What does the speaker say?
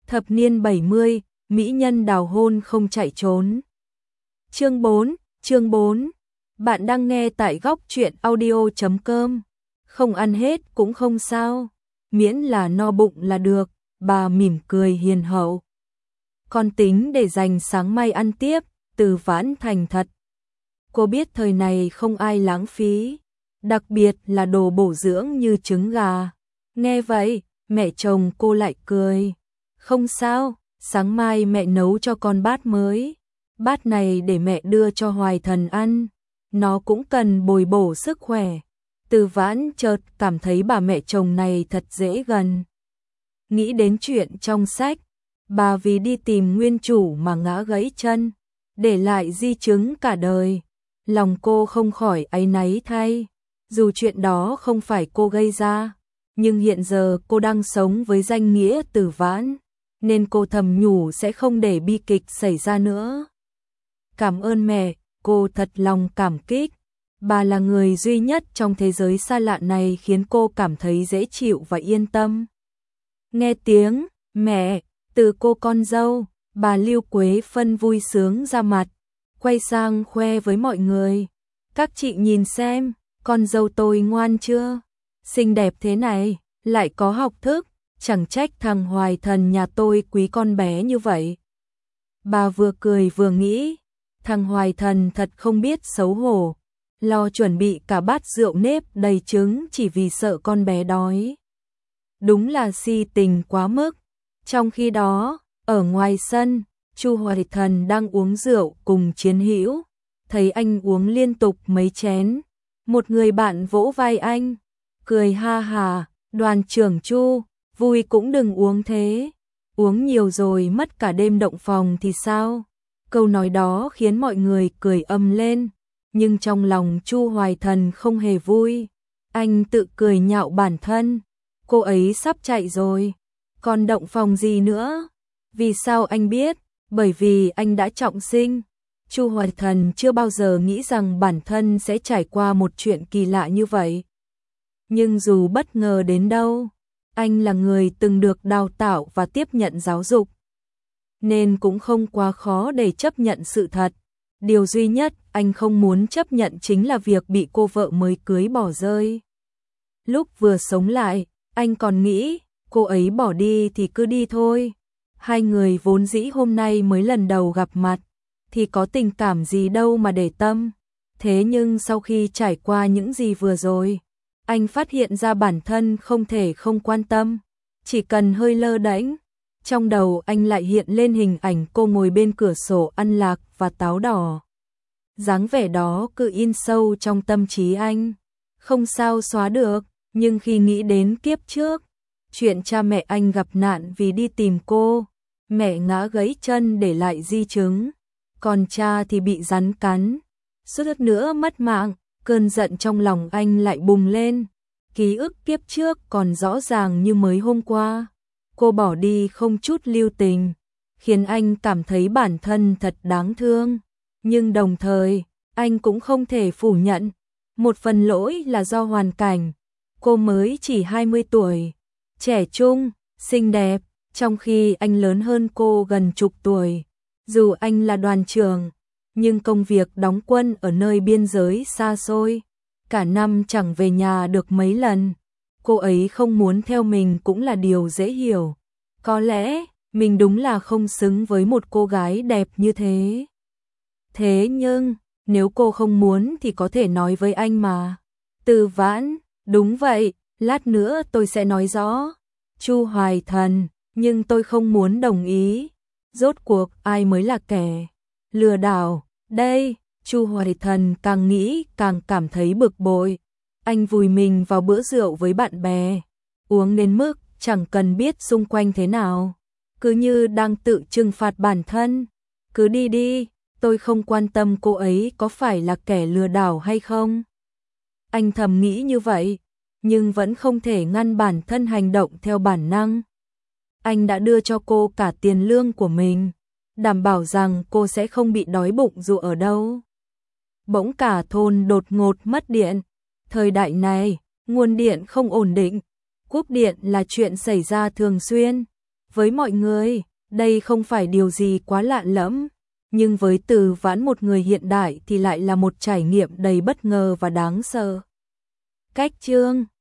Thập niên 70, mỹ nhân đào hôn không chạy trốn. Chương 4. Bạn đang nghe tại góc truyện audio.com. Không ăn hết cũng không sao, miễn là no bụng là được, bà mỉm cười hiền hậu. Con tính để dành sáng mai ăn tiếp, Từ Vãn thành thật. Cô biết thời này không ai lãng phí, đặc biệt là đồ bổ dưỡng như trứng gà. Nghe vậy, mẹ chồng cô lại cười. Không sao, sáng mai mẹ nấu cho con bát mới. Bát này để mẹ đưa cho Hoài Thần ăn, nó cũng cần bồi bổ sức khỏe. Từ Vãn chợt cảm thấy bà mẹ chồng này thật dễ gần. Nghĩ đến chuyện trong sách, bà vì đi tìm nguyên chủ mà ngã gãy chân, để lại di chứng cả đời. Lòng cô không khỏi áy náy thay, dù chuyện đó không phải cô gây ra, nhưng hiện giờ cô đang sống với danh nghĩa Từ Vãn, nên cô thầm nhủ sẽ không để bi kịch xảy ra nữa. Cảm ơn mẹ, cô thật lòng cảm kích. Bà là người duy nhất trong thế giới xa lạ này khiến cô cảm thấy dễ chịu và yên tâm. Nghe tiếng mẹ từ cô con dâu, bà Lưu Quế Phân vui sướng ra mặt, quay sang khoe với mọi người. Các chị nhìn xem, con dâu tôi ngoan chưa? Xinh đẹp thế này, lại có học thức, chẳng trách thằng Hoài Thần nhà tôi quý con bé như vậy. Bà vừa cười vừa nghĩ, thằng Hoài Thần thật không biết xấu hổ, lo chuẩn bị cả bát rượu nếp đầy trứng chỉ vì sợ con bé đói. Đúng là si tình quá mức. Trong khi đó, ở ngoài sân, Chu Hoài Thần đang uống rượu cùng Chiến Hữu, thấy anh uống liên tục mấy chén, một người bạn vỗ vai anh, cười ha hà, Đoàn trưởng Chu, vui cũng đừng uống thế, uống nhiều rồi mất cả đêm động phòng thì sao? Câu nói đó khiến mọi người cười ầm lên, nhưng trong lòng Chu Hoài Thần không hề vui, anh tự cười nhạo bản thân, cô ấy sắp chạy rồi, còn động phòng gì nữa? Vì sao anh biết? Bởi vì anh đã trọng sinh. Chu Hoài Thần chưa bao giờ nghĩ rằng bản thân sẽ trải qua một chuyện kỳ lạ như vậy. Nhưng dù bất ngờ đến đâu, anh là người từng được đào tạo và tiếp nhận giáo dục, nên cũng không quá khó để chấp nhận sự thật. Điều duy nhất anh không muốn chấp nhận chính là việc bị cô vợ mới cưới bỏ rơi. Lúc vừa sống lại, anh còn nghĩ, cô ấy bỏ đi thì cứ đi thôi. Hai người vốn dĩ hôm nay mới lần đầu gặp mặt, thì có tình cảm gì đâu mà để tâm. Thế nhưng sau khi trải qua những gì vừa rồi, anh phát hiện ra bản thân không thể không quan tâm, chỉ cần hơi lơ đễnh. Trong đầu anh lại hiện lên hình ảnh cô ngồi bên cửa sổ ăn lạc và táo đỏ. Dáng vẻ đó cứ in sâu trong tâm trí anh, không sao xóa được, nhưng khi nghĩ đến kiếp trước, chuyện cha mẹ anh gặp nạn vì đi tìm cô, mẹ ngã gãy chân để lại di chứng, còn cha thì bị rắn cắn, suýt nữa mất mạng, cơn giận trong lòng anh lại bùng lên. Ký ức kiếp trước còn rõ ràng như mới hôm qua, cô bỏ đi không chút lưu tình, khiến anh cảm thấy bản thân thật đáng thương. Nhưng đồng thời, anh cũng không thể phủ nhận, một phần lỗi là do hoàn cảnh. Cô mới chỉ 20 tuổi, trẻ trung, xinh đẹp, trong khi anh lớn hơn cô gần chục tuổi. Dù anh là đoàn trưởng, nhưng công việc đóng quân ở nơi biên giới xa xôi, cả năm chẳng về nhà được mấy lần. Cô ấy không muốn theo mình cũng là điều dễ hiểu. Có lẽ, mình đúng là không xứng với một cô gái đẹp như thế. Thế nhưng, nếu cô không muốn thì có thể nói với anh mà. Từ Vãn, đúng vậy, lát nữa tôi sẽ nói rõ. Chu Hoài Thần, nhưng tôi không muốn đồng ý. Rốt cuộc ai mới là kẻ lừa đảo? Đây, Chu Hoài Thần càng nghĩ càng cảm thấy bực bội. Anh vùi mình vào bữa rượu với bạn bè, uống đến mức chẳng cần biết xung quanh thế nào, cứ như đang tự trừng phạt bản thân. Cứ đi đi, tôi không quan tâm cô ấy có phải là kẻ lừa đảo hay không. Anh thầm nghĩ như vậy, nhưng vẫn không thể ngăn bản thân hành động theo bản năng. Anh đã đưa cho cô cả tiền lương của mình, đảm bảo rằng cô sẽ không bị đói bụng dù ở đâu. Bỗng cả thôn đột ngột mất điện. Thời đại này, nguồn điện không ổn định, cúp điện là chuyện xảy ra thường xuyên. Với mọi người, đây không phải điều gì quá lạ lẫm, nhưng với Từ Vãn một người hiện đại thì lại là một trải nghiệm đầy bất ngờ và đáng sợ. Cách chương